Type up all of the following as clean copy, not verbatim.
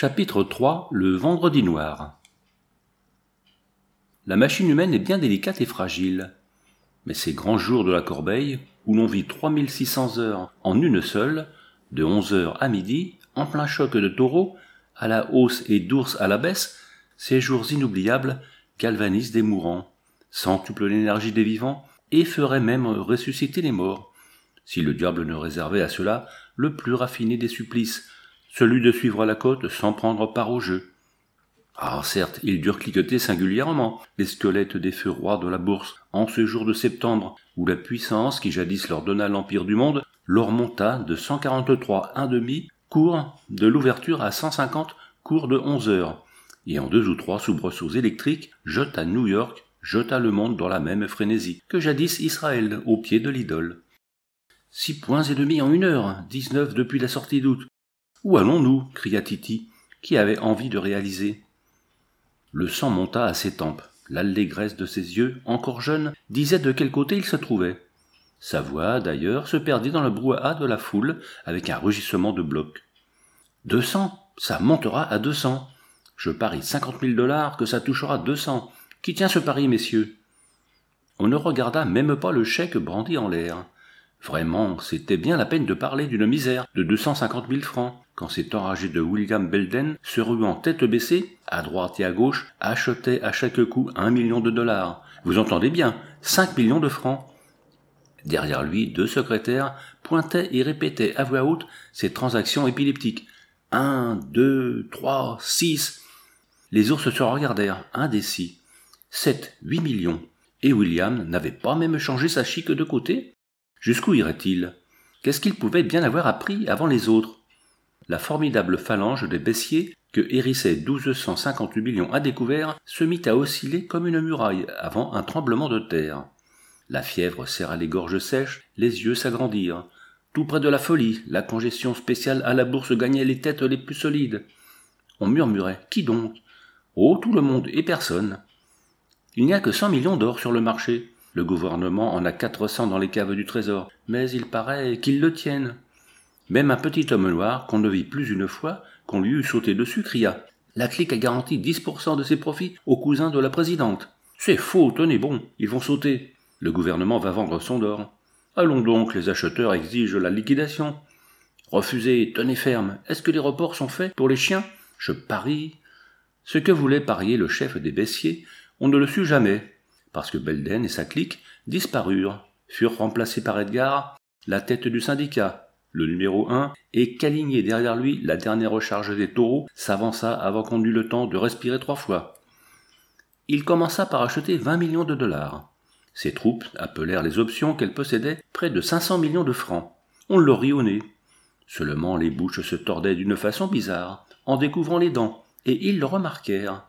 Chapitre 3. Le vendredi noir. La machine humaine est bien délicate et fragile. Mais ces grands jours de la corbeille, où l'on vit 3600 heures en une seule, de 11 heures à midi, en plein choc de taureaux, à la hausse et d'ours à la baisse, ces jours inoubliables galvanisent des mourants, centuplent l'énergie des vivants et feraient même ressusciter les morts, si le diable ne réservait à cela le plus raffiné des supplices, celui de suivre la côte sans prendre part au jeu. Ah, certes, ils durent cliqueter singulièrement, les squelettes des feux rois de la bourse, en ce jour de septembre, où la puissance qui jadis leur donna l'empire du monde, leur monta de 143 1/2 cours de l'ouverture à 150 cours de 11 heures, et en 2 ou 3 soubresauts électriques, jeta New York, jeta le monde dans la même frénésie, que jadis Israël, au pied de l'idole. 6 points et demi en 1 heure, 19 depuis la sortie d'août. Où allons-nous ? Cria Titi, qui avait envie de réaliser. Le sang monta à ses tempes. L'allégresse de ses yeux, encore jeunes, disait de quel côté il se trouvait. Sa voix, d'ailleurs, se perdit dans le brouhaha de la foule avec un rugissement de bloc. 200 ? Ça montera à 200. Je parie 50 000 $ que ça touchera 200. Qui tient ce pari, messieurs ? On ne regarda même pas le chèque brandi en l'air. Vraiment, c'était bien la peine de parler d'une misère de 250 000 francs, quand cet enragé de William Belden, se ruant tête baissée, à droite et à gauche, achetait à chaque coup 1 million de $. Vous entendez bien, 5 millions de francs. Derrière lui, 2 secrétaires pointaient et répétaient à voix haute ces transactions épileptiques. 1, 2, 3, 6. Les ours se regardèrent, indécis. 7, 8 millions. Et William n'avait pas même changé sa chique de côté ? Jusqu'où irait-il ? Qu'est-ce qu'il pouvait bien avoir appris avant les autres ? La formidable phalange des baissiers que hérissaient 1258 millions à découvert se mit à osciller comme une muraille avant un tremblement de terre. La fièvre serra les gorges sèches, les yeux s'agrandirent. Tout près de la folie, la congestion spéciale à la bourse gagnait les têtes les plus solides. On murmurait « Qui donc ?» Oh, tout le monde et personne. Il n'y a que 100 millions d'or sur le marché. Le gouvernement en a 400 dans les caves du trésor, mais il paraît qu'ils le tiennent. Même un petit homme noir, qu'on ne vit plus une fois, qu'on lui eût sauté dessus, cria « La clique a garanti 10% de ses profits aux cousins de la présidente. »« C'est faux, tenez bon, ils vont sauter. Le gouvernement va vendre son or. Allons donc, les acheteurs exigent la liquidation. Refusez, tenez ferme. Est-ce que les reports sont faits pour les chiens ? Je parie. » Ce que voulait parier le chef des baissiers, on ne le sut jamais, parce que Belden et sa clique disparurent, furent remplacés par Edgar, la tête du syndicat, le numéro 1, et qu'aligné derrière lui la dernière charge des taureaux s'avança avant qu'on eût le temps de respirer 3 fois. Il commença par acheter 20 millions de $. Ses troupes appelèrent les options qu'elles possédaient près de 500 millions de francs. On leur rit au nez. Seulement les bouches se tordaient d'une façon bizarre, en découvrant les dents, et ils le remarquèrent.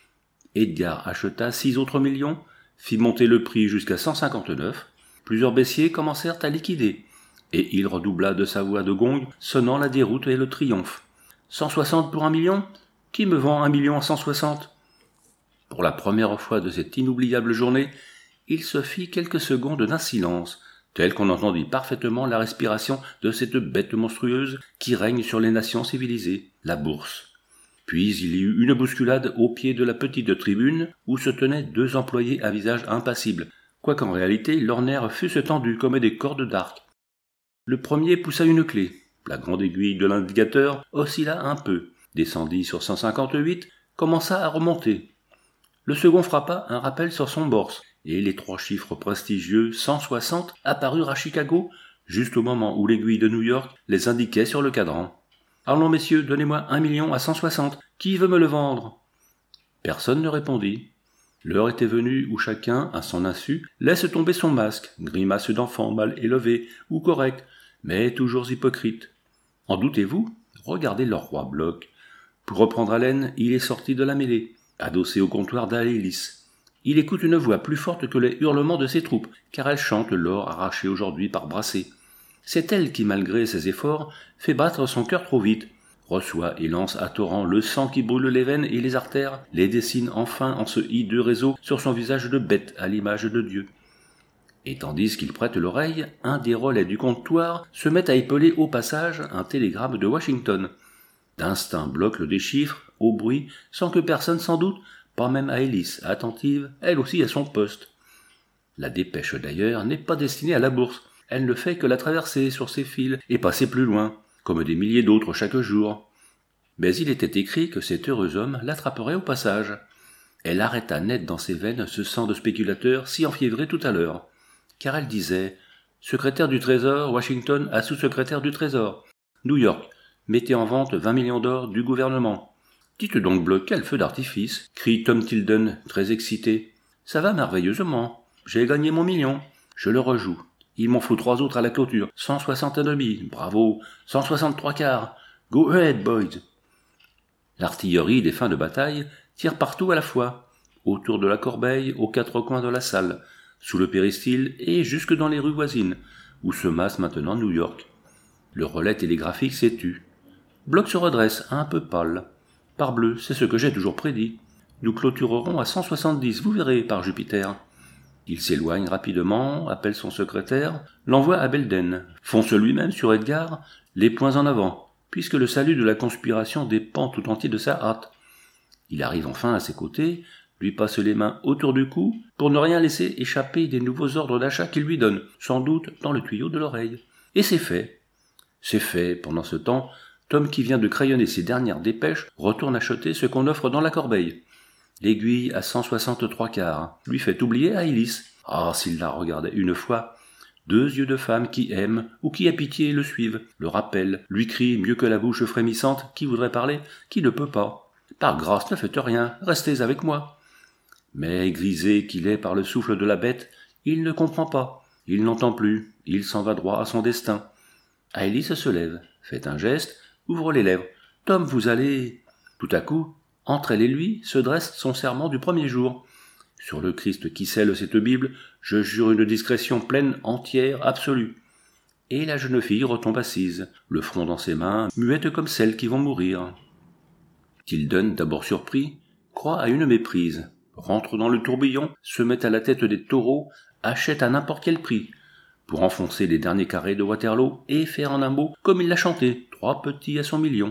Edgar acheta 6 autres millions, fit monter le prix jusqu'à 159, plusieurs baissiers commencèrent à liquider, et il redoubla de sa voix de gong, sonnant la déroute et le triomphe. 160 pour 1 million ? Qui me vend 1 million à 160 ? Pour la première fois de cette inoubliable journée, il se fit quelques secondes d'un silence, tel qu'on entendit parfaitement la respiration de cette bête monstrueuse qui règne sur les nations civilisées, la bourse. Puis il y eut une bousculade au pied de la petite tribune où se tenaient 2 employés à visage impassible, quoiqu'en réalité leurs nerfs fussent tendus comme des cordes d'arc. Le premier poussa une clé. La grande aiguille de l'indicateur oscilla un peu, descendit sur 158, commença à remonter. Le second frappa un rappel sur son borse, et les 3 chiffres prestigieux 160 apparurent à Chicago, juste au moment où l'aiguille de New York les indiquait sur le cadran. « Allons, messieurs, donnez-moi 1 million à 160. Qui veut me le vendre ?» Personne ne répondit. L'heure était venue où chacun, à son insu, laisse tomber son masque, grimace d'enfant mal élevé ou correct, mais toujours hypocrite. En doutez-vous ? Regardez leur roi bloc. Pour reprendre haleine, il est sorti de la mêlée, adossé au comptoir d'Aélis. Il écoute une voix plus forte que les hurlements de ses troupes, car elle chante l'or arraché aujourd'hui par Brassé. C'est elle qui, malgré ses efforts, fait battre son cœur trop vite, reçoit et lance à torrent le sang qui brûle les veines et les artères, les dessine enfin en ce hideux réseau sur son visage de bête à l'image de Dieu. Et tandis qu'il prête l'oreille, un des relais du comptoir se met à épeler au passage un télégramme de Washington. D'instinct, Bloch le déchiffre, au bruit, sans que personne s'en doute, pas même Alice, attentive, elle aussi à son poste. La dépêche d'ailleurs n'est pas destinée à la bourse, elle ne fait que la traverser sur ses fils et passer plus loin, comme des milliers d'autres chaque jour. Mais il était écrit que cet heureux homme l'attraperait au passage. Elle arrêta net dans ses veines ce sang de spéculateur si enfiévré tout à l'heure, car elle disait « Secrétaire du Trésor, Washington à sous-secrétaire du Trésor. New York, mettez en vente 20 millions d'or du gouvernement. » « Dites donc, Bloch, quel feu d'artifice !» crie Tom Tilden, très excité. « Ça va merveilleusement. J'ai gagné mon million. Je le rejoue. Il m'en faut 3 autres à la clôture. 160,5. Bravo. 163 quarts. Go ahead, boys. » L'artillerie des fins de bataille tire partout à la fois, autour de la corbeille, aux 4 coins de la salle, sous le péristyle et jusque dans les rues voisines, où se masse maintenant New York. Le relais télégraphique s'est tu. Bloch se redresse, un peu pâle. Parbleu, c'est ce que j'ai toujours prédit. Nous clôturerons à 170, vous verrez, par Jupiter. Il s'éloigne rapidement, appelle son secrétaire, l'envoie à Belden, fonce lui-même sur Edgar, les poings en avant, puisque le salut de la conspiration dépend tout entier de sa hâte. Il arrive enfin à ses côtés, lui passe les mains autour du cou, pour ne rien laisser échapper des nouveaux ordres d'achat qu'il lui donne, sans doute dans le tuyau de l'oreille. Et c'est fait. C'est fait, pendant ce temps, Tom, qui vient de crayonner ses dernières dépêches, retourne acheter ce qu'on offre dans la corbeille. L'aiguille à 163 quarts lui fait oublier Alice. Ah, s'il la regardait une fois. 2 yeux de femme qui aiment ou qui à pitié le suivent, le rappellent, lui crient mieux que la bouche frémissante qui voudrait parler, qui ne peut pas. Par grâce, ne faites rien, restez avec moi. Mais grisé qu'il est par le souffle de la bête, il ne comprend pas, il n'entend plus, il s'en va droit à son destin. Alice se lève, fait un geste, ouvre les lèvres. « Tom, vous allez... » Tout à coup, entre elle et lui se dresse son serment du premier jour. « Sur le Christ qui scelle cette Bible, je jure une discrétion pleine, entière, absolue. » Et la jeune fille retombe assise, le front dans ses mains, muette comme celles qui vont mourir. Tilden, d'abord surpris, croit à une méprise, rentre dans le tourbillon, se met à la tête des taureaux, achète à n'importe quel prix, pour enfoncer les derniers carrés de Waterloo et faire en un mot, comme il l'a chanté, 3 petits à son million.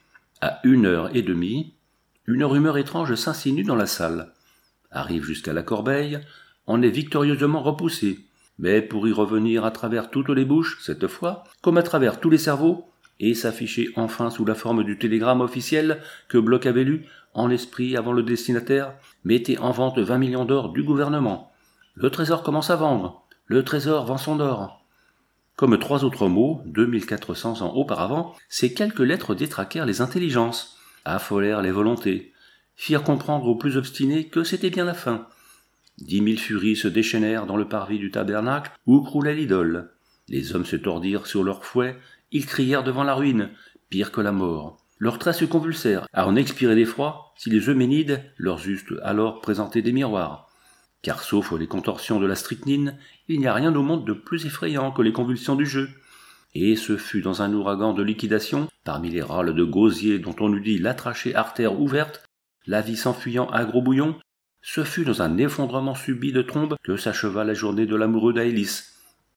À 1h30, une rumeur étrange s'insinue dans la salle, arrive jusqu'à la corbeille, en est victorieusement repoussée, mais pour y revenir à travers toutes les bouches, cette fois, comme à travers tous les cerveaux, et s'afficher enfin sous la forme du télégramme officiel que Bloch avait lu, en l'esprit avant le destinataire, mettez en vente 20 millions d'or du gouvernement. Le trésor commence à vendre. Le trésor vend son or. Comme 3 autres mots, 2400 ans auparavant, ces quelques lettres détraquèrent les intelligences, affolèrent les volontés, firent comprendre aux plus obstinés que c'était bien la fin. 10 000 furies se déchaînèrent dans le parvis du tabernacle où croulait l'idole. Les hommes se tordirent sur leurs fouets, ils crièrent devant la ruine, pire que la mort. Leurs traits se convulsèrent, à en expirer d'effroi si les Euménides leur eussent alors présenté des miroirs. Car sauf les contorsions de la strychnine, il n'y a rien au monde de plus effrayant que les convulsions du jeu. Et ce fut dans un ouragan de liquidation, parmi les râles de gosier dont on eût dit la trachée artère ouverte, la vie s'enfuyant à gros bouillon, ce fut dans un effondrement subit de trombes que s'acheva la journée de l'amoureux d'Alice.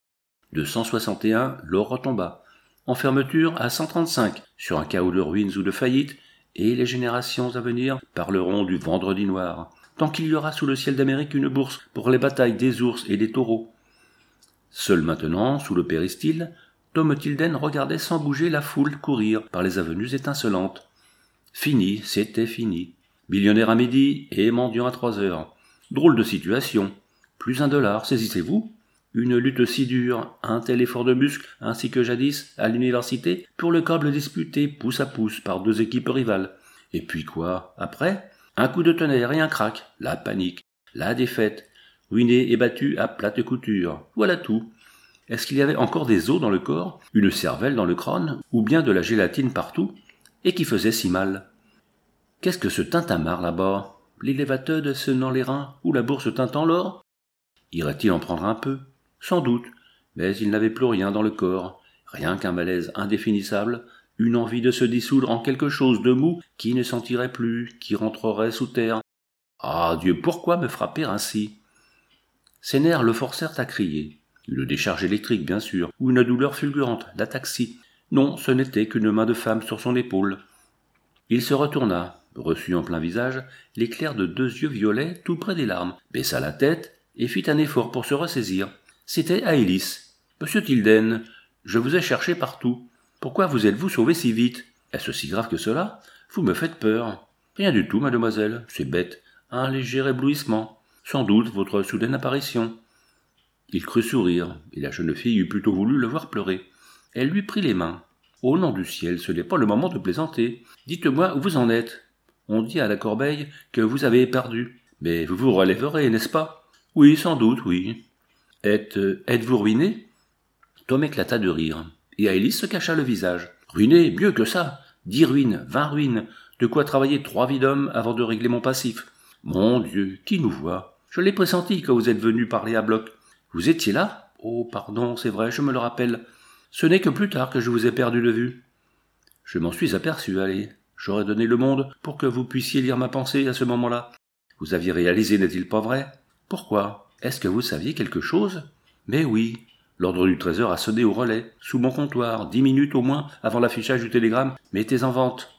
De 161, l'or retomba, en fermeture à 135, sur un chaos de ruines ou de faillites, et les générations à venir parleront du vendredi noir, tant qu'il y aura sous le ciel d'Amérique une bourse pour les batailles des ours et des taureaux. Seul maintenant, sous le péristyle, Tom Tilden regardait sans bouger la foule courir par les avenues étincelantes. Fini, c'était fini. Millionnaire à midi et mendiant à 3 heures. Drôle de situation. Plus $1, saisissez-vous? Une lutte si dure, un tel effort de muscle, ainsi que jadis, à l'université, pour le câble disputé pouce à pouce par 2 équipes rivales. Et puis quoi, après? Un coup de tonnerre et un crack, la panique, la défaite, ruiné et battu à plate couture, voilà tout. Est-ce qu'il y avait encore des os dans le corps, une cervelle dans le crâne, ou bien de la gélatine partout, et qui faisait si mal? Qu'est-ce que ce tintamarre là-bas? L'élévateur sonnant les reins, ou la bourse tintant l'or? Irait-il en prendre un peu? Sans doute, mais il n'avait plus rien dans le corps, rien qu'un malaise indéfinissable, une envie de se dissoudre en quelque chose de mou qui ne sentirait plus, qui rentrerait sous terre. Ah Dieu, pourquoi me frapper ainsi? Ses nerfs le forcèrent à crier. Une décharge électrique, bien sûr, ou une douleur fulgurante, l'ataxie. Non, ce n'était qu'une main de femme sur son épaule. Il se retourna, reçut en plein visage l'éclair de 2 yeux violets tout près des larmes, baissa la tête et fit un effort pour se ressaisir. C'était Aélis. « Monsieur Tilden, je vous ai cherché partout. Pourquoi vous êtes-vous sauvé si vite? Est-ce si grave que cela? Vous me faites peur. »« Rien du tout, mademoiselle. C'est bête. Un léger éblouissement. Sans doute votre soudaine apparition. » Il crut sourire, et la jeune fille eût plutôt voulu le voir pleurer. Elle lui prit les mains. « Au nom du ciel, ce n'est pas le moment de plaisanter. Dites-moi où vous en êtes. On dit à la corbeille que vous avez perdu. Mais vous vous relèverez, n'est-ce pas? »« Oui, sans doute, oui. »« Êtes-vous ruiné ?» Tom éclata de rire, et Aélis se cacha le visage. « Ruiné, mieux que ça. 10 ruines, 20 ruines. De quoi travailler 3 vies d'hommes avant de régler mon passif. Mon Dieu, qui nous voit? Je l'ai pressenti quand vous êtes venu parler à Bloch. Vous étiez là? Oh, pardon, c'est vrai, je me le rappelle. Ce n'est que plus tard que je vous ai perdu de vue. » Je m'en suis aperçu, allez. J'aurais donné le monde pour que vous puissiez lire ma pensée à ce moment-là. Vous aviez réalisé, n'est-il pas vrai? Pourquoi? Est-ce que vous saviez quelque chose? Mais oui. L'ordre du trésor a sonné au relais, sous mon comptoir, 10 minutes au moins avant l'affichage du télégramme. Mettez en vente.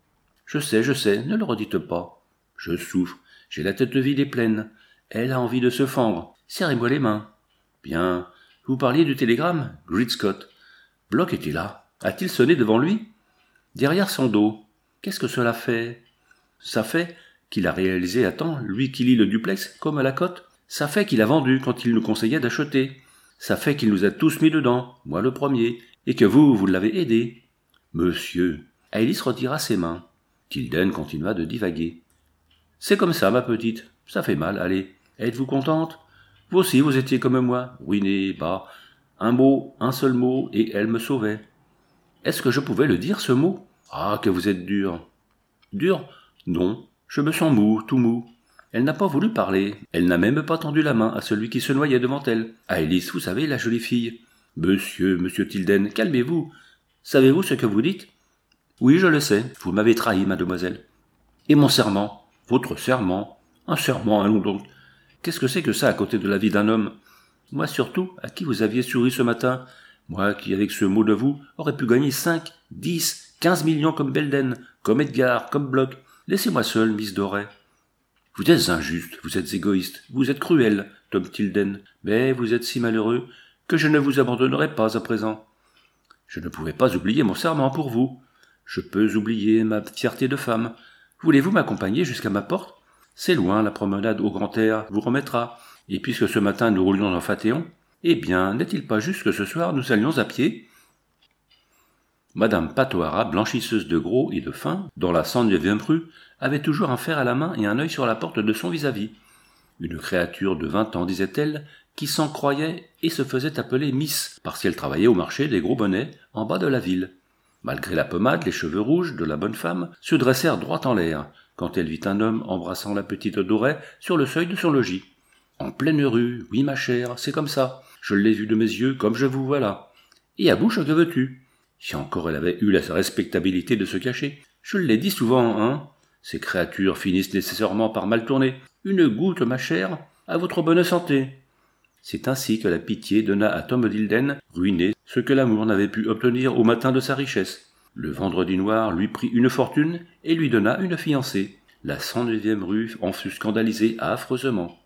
Je sais, ne le redites pas. Je souffre, j'ai la tête vide et pleine. Elle a envie de se fendre. Serrez-moi les mains. Bien. Vous parliez du télégramme? Grid Scott. Bloch était là. A-t-il sonné devant lui? Derrière son dos. Qu'est-ce que cela fait? Ça fait qu'il a réalisé à temps, lui qui lit le duplex comme à la cote. Ça fait qu'il a vendu quand il nous conseillait d'acheter. Ça fait qu'il nous a tous mis dedans, moi le premier, et que vous l'avez aidé. Monsieur. Aélis retira ses mains. Tilden continua de divaguer. C'est comme ça, ma petite. Ça fait mal, allez. Êtes-vous contente? Vous aussi, vous étiez comme moi, ruiné, bas. Un mot, un seul mot, et elle me sauvait. Est-ce que je pouvais le dire, ce mot? Ah, que vous êtes dur. Dur? Non. Je me sens mou, tout mou. Elle n'a pas voulu parler. Elle n'a même pas tendu la main à celui qui se noyait devant elle. Aélis, vous savez, la jolie fille. Monsieur Tilden, calmez-vous. Savez-vous ce que vous dites? Oui, je le sais. Vous m'avez trahi, mademoiselle. Et mon serment? Votre serment? Un serment, allons donc. Qu'est-ce que c'est que ça à côté de la vie d'un homme? Moi surtout, à qui vous aviez souri ce matin? Moi qui, avec ce mot de vous, aurais pu gagner 5, 10, 15 millions comme Belden, comme Edgar, comme Bloch. Laissez-moi seul, Miss Doré. Vous êtes injuste, vous êtes égoïste, vous êtes cruel, Tom Tilden, mais vous êtes si malheureux que je ne vous abandonnerai pas à présent. Je ne pouvais pas oublier mon serment pour vous. Je peux oublier ma fierté de femme. Voulez-vous m'accompagner jusqu'à ma porte? C'est loin, la promenade au grand air vous remettra. Et puisque ce matin nous roulions en Phaéton, eh bien, n'est-il pas juste que ce soir nous allions à pied? Madame Patoara, blanchisseuse de gros et de fin, dans la 109e rue, avait toujours un fer à la main et un œil sur la porte de son vis-à-vis. Une créature de 20 ans, disait-elle, qui s'en croyait et se faisait appeler Miss, parce qu'elle travaillait au marché des gros bonnets, en bas de la ville. Malgré la pommade, les cheveux rouges de la bonne femme se dressèrent droit en l'air, quand elle vit un homme embrassant la petite Dorée sur le seuil de son logis. En pleine rue, oui ma chère, c'est comme ça. Je l'ai vu de mes yeux comme je vous vois là. Et à bouche, que veux-tu? Si encore elle avait eu la respectabilité de se cacher. Je l'ai dit souvent, hein. Ces créatures finissent nécessairement par mal tourner. Une goutte, ma chère, à votre bonne santé. C'est ainsi que la pitié donna à Tom Tilden, ruiné, ce que l'amour n'avait pu obtenir au matin de sa richesse. Le vendredi noir lui prit une fortune et lui donna une fiancée. La 109e rue en fut scandalisée affreusement.